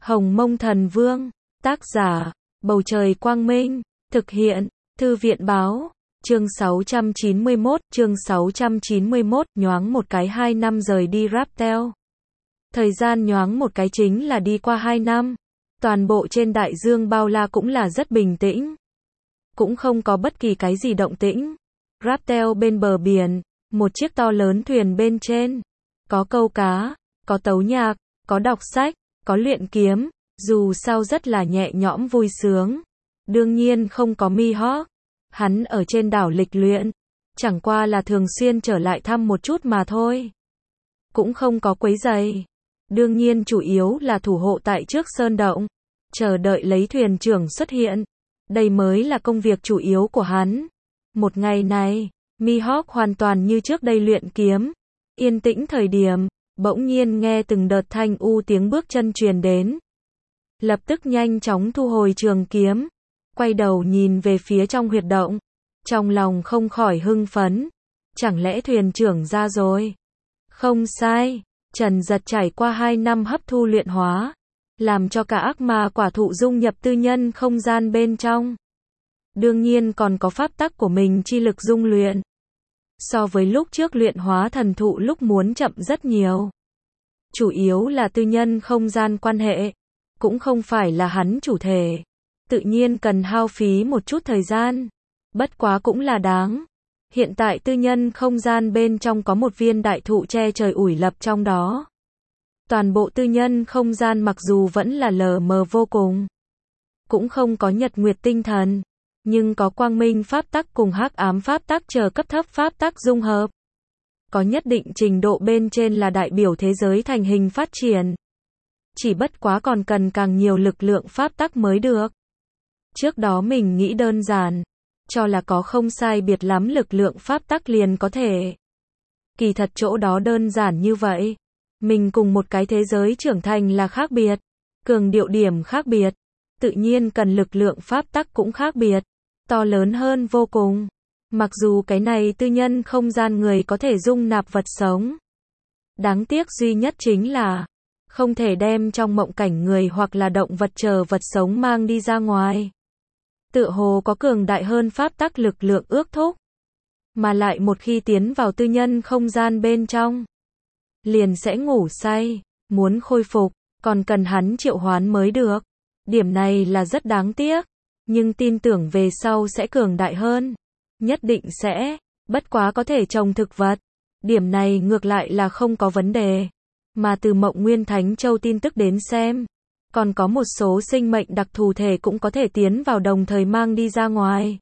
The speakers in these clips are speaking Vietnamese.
Hồng Mông Thần Vương, tác giả, Bầu Trời Quang Minh, thực hiện, Thư viện Báo, chương 691, nhoáng một cái 2 năm rời đi Raptel. Thời gian nhoáng một cái chính là đi qua 2 năm, toàn bộ trên đại dương bao la cũng là rất bình tĩnh. Cũng không có bất kỳ cái gì động tĩnh. Raptel bên bờ biển, một chiếc to lớn thuyền bên trên, có câu cá, có tấu nhạc, có đọc sách, có luyện kiếm, dù sao rất là nhẹ nhõm vui sướng. Đương nhiên không có Mihawk, hắn ở trên đảo lịch luyện, chẳng qua là thường xuyên trở lại thăm một chút mà thôi. Cũng không có quấy rầy. Đương nhiên chủ yếu là thủ hộ tại trước sơn động, chờ đợi lấy thuyền trưởng xuất hiện. Đây mới là công việc chủ yếu của hắn. Một ngày này, Mihawk hoàn toàn như trước đây luyện kiếm. Yên tĩnh thời điểm, bỗng nhiên nghe từng đợt thanh tiếng bước chân truyền đến. Lập tức nhanh chóng thu hồi trường kiếm, quay đầu nhìn về phía trong huyệt động, trong lòng không khỏi hưng phấn. Chẳng lẽ thuyền trưởng ra rồi? Không sai, Trần Giật trải qua 2 năm hấp thu luyện hóa, làm cho cả ác ma quả thụ dung nhập tư nhân không gian bên trong. Đương nhiên còn có pháp tắc của mình chi lực dung luyện. So với lúc trước luyện hóa thần thụ lúc muốn chậm rất nhiều. Chủ yếu là tư nhân không gian quan hệ, cũng không phải là hắn chủ thể. Tự nhiên cần hao phí một chút thời gian. Bất quá cũng là đáng. Hiện tại tư nhân không gian bên trong có một viên đại thụ che trời ủi lập trong đó. Toàn bộ tư nhân không gian mặc dù vẫn là lờ mờ vô cùng, cũng không có nhật nguyệt tinh thần, nhưng có quang minh pháp tắc cùng hắc ám pháp tắc chờ cấp thấp pháp tắc dung hợp. Có nhất định trình độ bên trên là đại biểu thế giới thành hình phát triển. Chỉ bất quá còn cần càng nhiều lực lượng pháp tắc mới được. Trước đó mình nghĩ đơn giản, cho là có không sai biệt lắm lực lượng pháp tắc liền có thể. Kỳ thật chỗ đó đơn giản như vậy. Mình cùng một cái thế giới trưởng thành là khác biệt, cường điệu điểm khác biệt, tự nhiên cần lực lượng pháp tắc cũng khác biệt, to lớn hơn vô cùng. Mặc dù cái này tư nhân không gian người có thể dung nạp vật sống. Đáng tiếc duy nhất chính là không thể đem trong mộng cảnh người hoặc là động vật chờ vật sống mang đi ra ngoài. Tựa hồ có cường đại hơn pháp tắc lực lượng ước thúc. Mà lại một khi tiến vào tư nhân không gian bên trong, liền sẽ ngủ say, muốn khôi phục, còn cần hắn triệu hoán mới được. Điểm này là rất đáng tiếc, nhưng tin tưởng về sau sẽ cường đại hơn. Nhất định sẽ, bất quá có thể trồng thực vật. Điểm này ngược lại là không có vấn đề. Mà từ Mộng Nguyên Thánh Châu tin tức đến xem, còn có một số sinh mệnh đặc thù thể cũng có thể tiến vào đồng thời mang đi ra ngoài.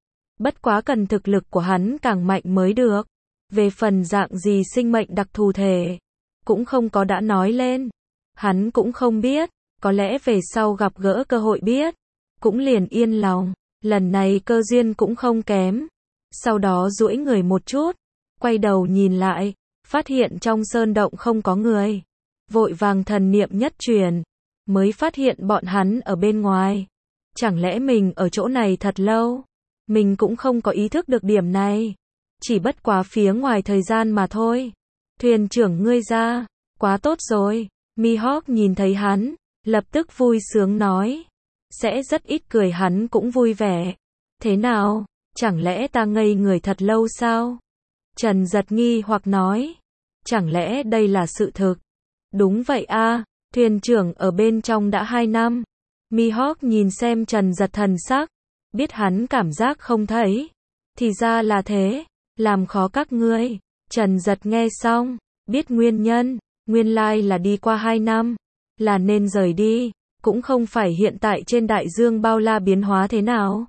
Bất quá cần thực lực của hắn càng mạnh mới được. Về phần dạng gì sinh mệnh đặc thù thể, cũng không có đã nói lên. Hắn cũng không biết, có lẽ về sau gặp gỡ cơ hội biết, cũng liền yên lòng. Lần này cơ duyên cũng không kém. Sau đó duỗi người một chút, quay đầu nhìn lại, phát hiện trong sơn động không có người. Vội vàng thần niệm nhất truyền, mới phát hiện bọn hắn ở bên ngoài. Chẳng lẽ mình ở chỗ này thật lâu? Mình cũng không có ý thức được điểm này. Chỉ bất quá phía ngoài thời gian mà thôi. Thuyền trưởng ngươi ra, quá tốt rồi. Mihawk nhìn thấy hắn, lập tức vui sướng nói. Sẽ rất ít cười hắn cũng vui vẻ. Thế nào, chẳng lẽ ta ngây người thật lâu sao? Trần Giật nghi hoặc nói. Chẳng lẽ đây là sự thực? Đúng vậy a, thuyền trưởng ở bên trong đã 2 năm. Mihawk nhìn xem Trần Giật thần sắc, biết hắn cảm giác không thấy. Thì ra là thế. Làm khó các ngươi. Trần Giật nghe xong, biết nguyên nhân, nguyên lai là đi qua 2 năm, là nên rời đi, cũng không phải hiện tại trên đại dương bao la biến hóa thế nào.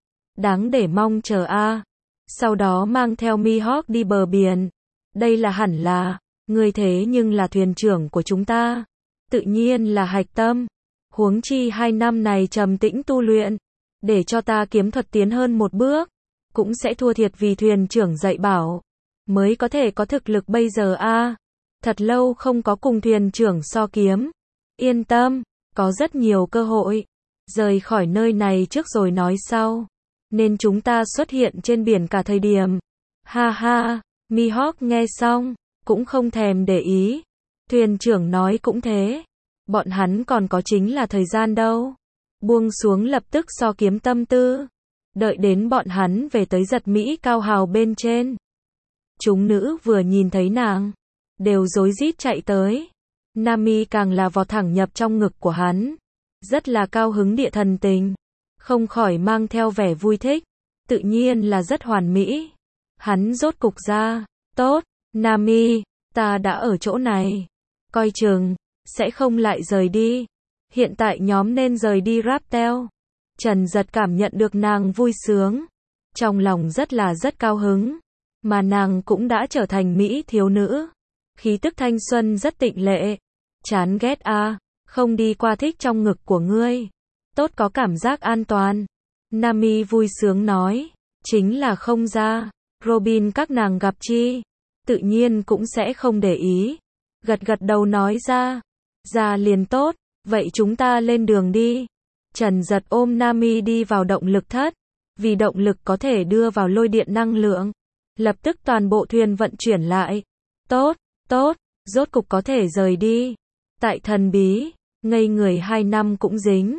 Đáng để mong chờ a. Sau đó mang theo Mihawk đi bờ biển. Đây là hẳn là, ngươi thế nhưng là thuyền trưởng của chúng ta. Tự nhiên là hạch tâm. Huống chi 2 năm này trầm tĩnh tu luyện, để cho ta kiếm thuật tiến hơn một bước. Cũng sẽ thua thiệt vì thuyền trưởng dạy bảo, mới có thể có thực lực bây giờ a. Thật lâu không có cùng thuyền trưởng so kiếm. Yên tâm, có rất nhiều cơ hội. Rời khỏi nơi này trước rồi nói sau. Nên chúng ta xuất hiện trên biển cả thời điểm. Ha ha, Mihawk nghe xong, cũng không thèm để ý. Thuyền trưởng nói cũng thế. Bọn hắn còn có chính là thời gian đâu. Buông xuống lập tức so kiếm tâm tư. Đợi đến bọn hắn về tới giật Mỹ cao hào bên trên. Chúng nữ vừa nhìn thấy nàng, đều rối rít chạy tới. Nami càng là vọt thẳng nhập trong ngực của hắn. Rất là cao hứng địa thần tình. Không khỏi mang theo vẻ vui thích. Tự nhiên là rất hoàn mỹ. Hắn rốt cục ra. Tốt, Nami, ta đã ở chỗ này. Coi chừng, sẽ không lại rời đi. Hiện tại nhóm nên rời đi Raptel. Trần Giật cảm nhận được nàng vui sướng. Trong lòng rất cao hứng. Mà nàng cũng đã trở thành Mỹ thiếu nữ. Khí tức thanh xuân rất tịnh lệ. Chán ghét a, không đi qua thích trong ngực của ngươi. Tốt có cảm giác an toàn. Nami vui sướng nói. Chính là không ra. Robin các nàng gặp chi. Tự nhiên cũng sẽ không để ý. Gật đầu nói ra. Ra liền tốt. Vậy chúng ta lên đường đi. Trần Giật ôm Nami đi vào động lực thất. Vì động lực có thể đưa vào lôi điện năng lượng. Lập tức toàn bộ thuyền vận chuyển lại. Tốt, rốt cục có thể rời đi. Tại thần bí, ngây người 2 năm cũng dính.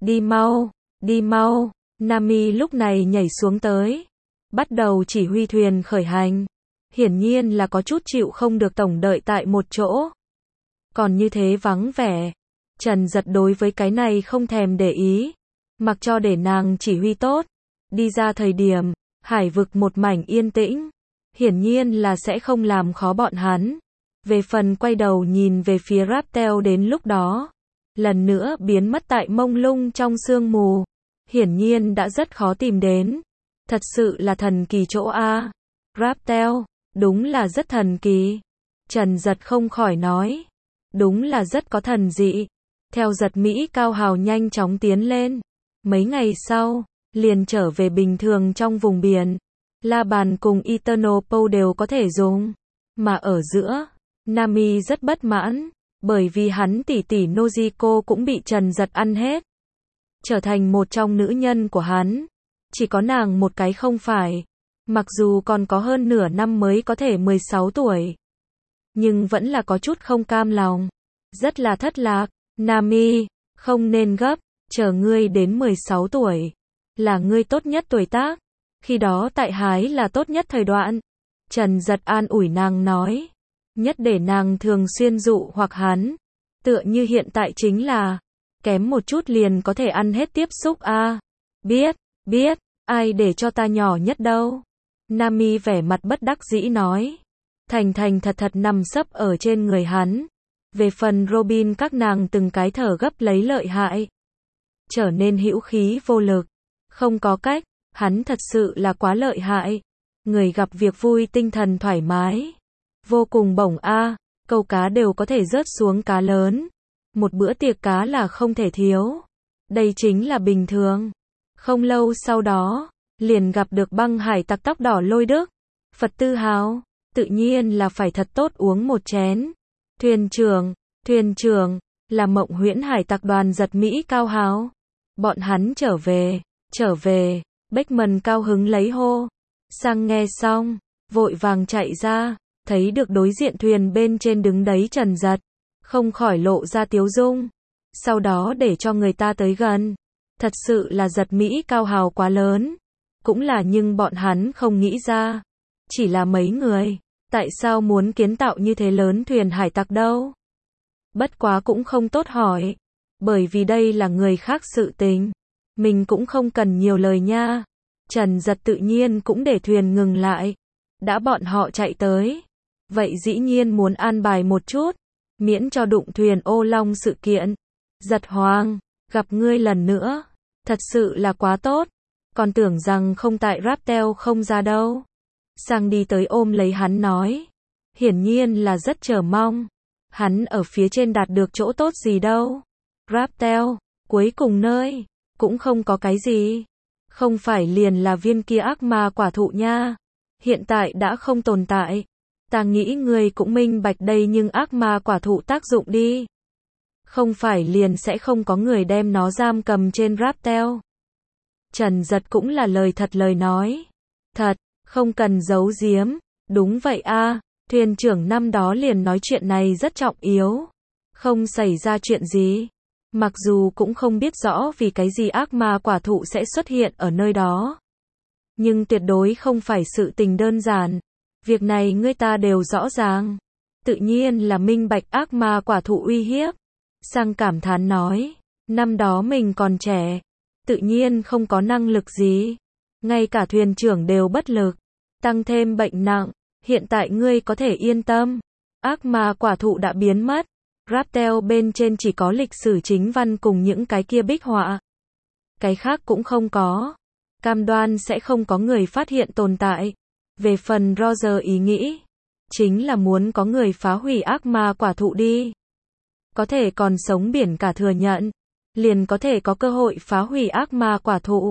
Đi mau. Nami lúc này nhảy xuống tới. Bắt đầu chỉ huy thuyền khởi hành. Hiển nhiên là có chút chịu không được tổng đợi tại một chỗ. Còn như thế vắng vẻ. Trần Giật đối với cái này không thèm để ý. Mặc cho để nàng chỉ huy tốt. Đi ra thời điểm, hải vực một mảnh yên tĩnh. Hiển nhiên là sẽ không làm khó bọn hắn. Về phần quay đầu nhìn về phía Raptel đến lúc đó. Lần nữa biến mất tại mông lung trong sương mù. Hiển nhiên đã rất khó tìm đến. Thật sự là thần kỳ chỗ A. Raptel, đúng là rất thần kỳ. Trần Giật không khỏi nói. Đúng là rất có thần dị. Theo giật Mỹ cao hào nhanh chóng tiến lên. Mấy ngày sau, liền trở về bình thường trong vùng biển. La Bàn cùng Eternal Pole đều có thể dùng. Mà ở giữa, Nami rất bất mãn. Bởi vì hắn tỷ tỷ Nojiko cũng bị Trần Giật ăn hết. Trở thành một trong nữ nhân của hắn. Chỉ có nàng một cái không phải. Mặc dù còn có hơn nửa năm mới có thể 16 tuổi. Nhưng vẫn là có chút không cam lòng. Rất là thất lạc. Nami, không nên gấp. Chờ ngươi đến 16 tuổi. Là ngươi tốt nhất tuổi tác. Khi đó tại hái là tốt nhất thời đoạn. Trần Giật an ủi nàng nói. Nhất để nàng thường xuyên dụ hoặc hắn. Tựa như hiện tại chính là. Kém một chút liền có thể ăn hết tiếp xúc a. Biết, ai để cho ta nhỏ nhất đâu. Nami vẻ mặt bất đắc dĩ nói. Thành thật nằm sấp ở trên người hắn. Về phần Robin các nàng từng cái thở gấp lấy lợi hại. Trở nên hữu khí vô lực. Không có cách, hắn thật sự là quá lợi hại. Người gặp việc vui tinh thần thoải mái. Vô cùng bổng a, câu cá đều có thể rớt xuống cá lớn. Một bữa tiệc cá là không thể thiếu. Đây chính là bình thường. Không lâu sau đó, liền gặp được băng hải tặc tóc đỏ Lôi Đức. Phật Tư Hào, tự nhiên là phải thật tốt uống một chén. Thuyền trưởng, là Mộng Huyễn hải tặc đoàn giật Mỹ cao hào. Bọn hắn trở về, Beckman cao hứng lấy hô. Sang nghe xong, vội vàng chạy ra, thấy được đối diện thuyền bên trên đứng đấy Trần Giật. Không khỏi lộ ra tiếu dung. Sau đó để cho người ta tới gần. Thật sự là giật Mỹ cao hào quá lớn. Cũng là nhưng bọn hắn không nghĩ ra. Chỉ là mấy người. Tại sao muốn kiến tạo như thế lớn thuyền hải tặc đâu? Bất quá cũng không tốt hỏi. Bởi vì đây là người khác sự tình. Mình cũng không cần nhiều lời nha. Trần Giật tự nhiên cũng để thuyền ngừng lại. Đã bọn họ chạy tới. Vậy dĩ nhiên muốn an bài một chút. Miễn cho đụng thuyền ô long sự kiện. Giật Hoàng, gặp ngươi lần nữa. Thật sự là quá tốt. Còn tưởng rằng không tại Raptel không ra đâu. Sang đi tới ôm lấy hắn nói. Hiển nhiên là rất chờ mong. Hắn ở phía trên đạt được chỗ tốt gì đâu. Raptel, cuối cùng nơi. Cũng không có cái gì. Không phải liền là viên kia ác ma quả thụ nha. Hiện tại đã không tồn tại. Ta nghĩ ngươi cũng minh bạch đây nhưng ác ma quả thụ tác dụng đi. Không phải liền sẽ không có người đem nó giam cầm trên Raptel. Trần Giật cũng là lời thật lời nói. Thật, không cần giấu giếm. Đúng vậy a, thuyền trưởng năm đó liền nói chuyện này rất trọng yếu. Không xảy ra chuyện gì. Mặc dù cũng không biết rõ vì cái gì ác ma quả thụ sẽ xuất hiện ở nơi đó. Nhưng tuyệt đối không phải sự tình đơn giản. Việc này người ta đều rõ ràng. Tự nhiên là minh bạch ác ma quả thụ uy hiếp. Sang cảm thán nói, năm đó mình còn trẻ, tự nhiên không có năng lực gì. Ngay cả thuyền trưởng đều bất lực. Tăng thêm bệnh nặng, hiện tại ngươi có thể yên tâm. Ác ma quả thụ đã biến mất. Raptel bên trên chỉ có lịch sử chính văn cùng những cái kia bích họa. Cái khác cũng không có. Cam đoan sẽ không có người phát hiện tồn tại. Về phần Roger ý nghĩ, chính là muốn có người phá hủy ác ma quả thụ đi. Có thể còn sống biển cả thừa nhận, liền có thể có cơ hội phá hủy ác ma quả thụ.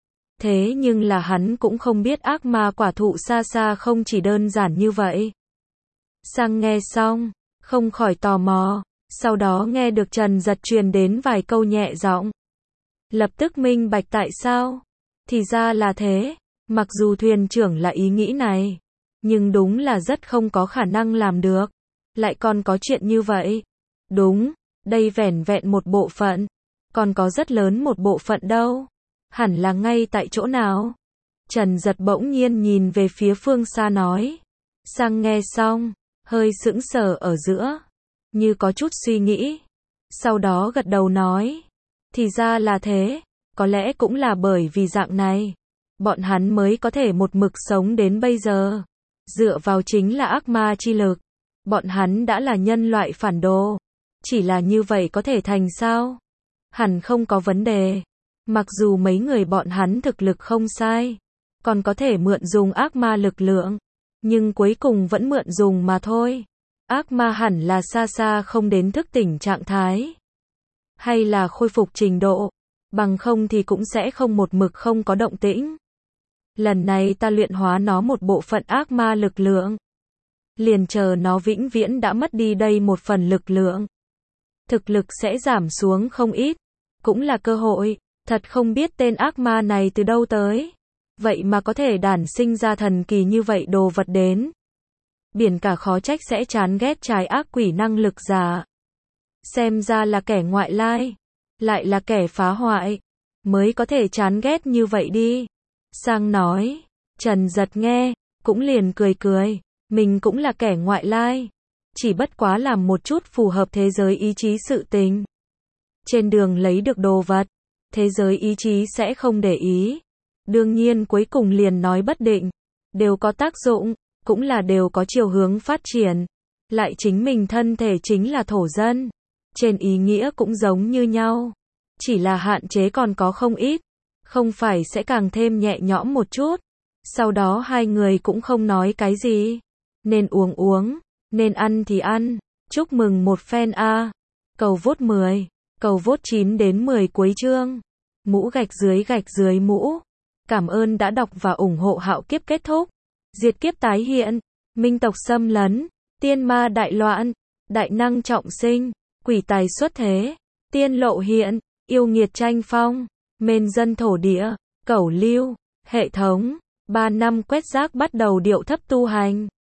Thế nhưng là hắn cũng không biết ác ma quả thụ xa xa không chỉ đơn giản như vậy. Sang nghe xong, không khỏi tò mò, sau đó nghe được Trần Giật truyền đến vài câu nhẹ giọng. Lập tức minh bạch tại sao. Thì ra là thế, mặc dù thuyền trưởng là ý nghĩ này, nhưng đúng là rất không có khả năng làm được. Lại còn có chuyện như vậy. Đúng, đây vẻn vẹn một bộ phận, còn có rất lớn một bộ phận đâu. Hẳn là ngay tại chỗ nào? Trần Giật bỗng nhiên nhìn về phía phương xa nói. Sang nghe xong, hơi sững sờ ở giữa, như có chút suy nghĩ. Sau đó gật đầu nói. Thì ra là thế, có lẽ cũng là bởi vì dạng này, bọn hắn mới có thể một mực sống đến bây giờ. Dựa vào chính là ác ma chi lực. Bọn hắn đã là nhân loại phản đồ. Chỉ là như vậy có thể thành sao? Hẳn không có vấn đề. Mặc dù mấy người bọn hắn thực lực không sai, còn có thể mượn dùng ác ma lực lượng, nhưng cuối cùng vẫn mượn dùng mà thôi. Ác ma hẳn là xa xa không đến thức tỉnh trạng thái, hay là khôi phục trình độ, bằng không thì cũng sẽ không một mực không có động tĩnh. Lần này ta luyện hóa nó một bộ phận ác ma lực lượng, liền chờ nó vĩnh viễn đã mất đi đây một phần lực lượng. Thực lực sẽ giảm xuống không ít, cũng là cơ hội. Thật không biết tên ác ma này từ đâu tới. Vậy mà có thể đản sinh ra thần kỳ như vậy đồ vật đến. Biển cả khó trách sẽ chán ghét trái ác quỷ năng lực giả. Xem ra là kẻ ngoại lai, lại là kẻ phá hoại, mới có thể chán ghét như vậy đi. Sang nói, Trần Giật nghe, cũng liền cười cười, mình cũng là kẻ ngoại lai, chỉ bất quá làm một chút phù hợp thế giới ý chí sự tình. Trên đường lấy được đồ vật, thế giới ý chí sẽ không để ý. Đương nhiên cuối cùng liền nói bất định, đều có tác dụng, cũng là đều có chiều hướng phát triển. Lại chính mình thân thể chính là thổ dân. Trên ý nghĩa cũng giống như nhau. Chỉ là hạn chế còn có không ít. Không phải sẽ càng thêm nhẹ nhõm một chút. Sau đó hai người cũng không nói cái gì. Nên uống uống, nên ăn thì ăn. Chúc mừng một fan A. Cầu vote 10. Cầu vote 9 đến 10 cuối chương. Mũ gạch dưới mũ. Cảm ơn đã đọc và ủng hộ Hạo Kiếp kết thúc. Diệt kiếp tái hiện. Minh tộc xâm lấn. Tiên ma đại loạn. Đại năng trọng sinh. Quỷ tài xuất thế. Tiên lộ hiện. Yêu nghiệt tranh phong. Mên dân thổ địa. Cẩu lưu. Hệ thống. 3 năm quét rác bắt đầu điệu thấp tu hành.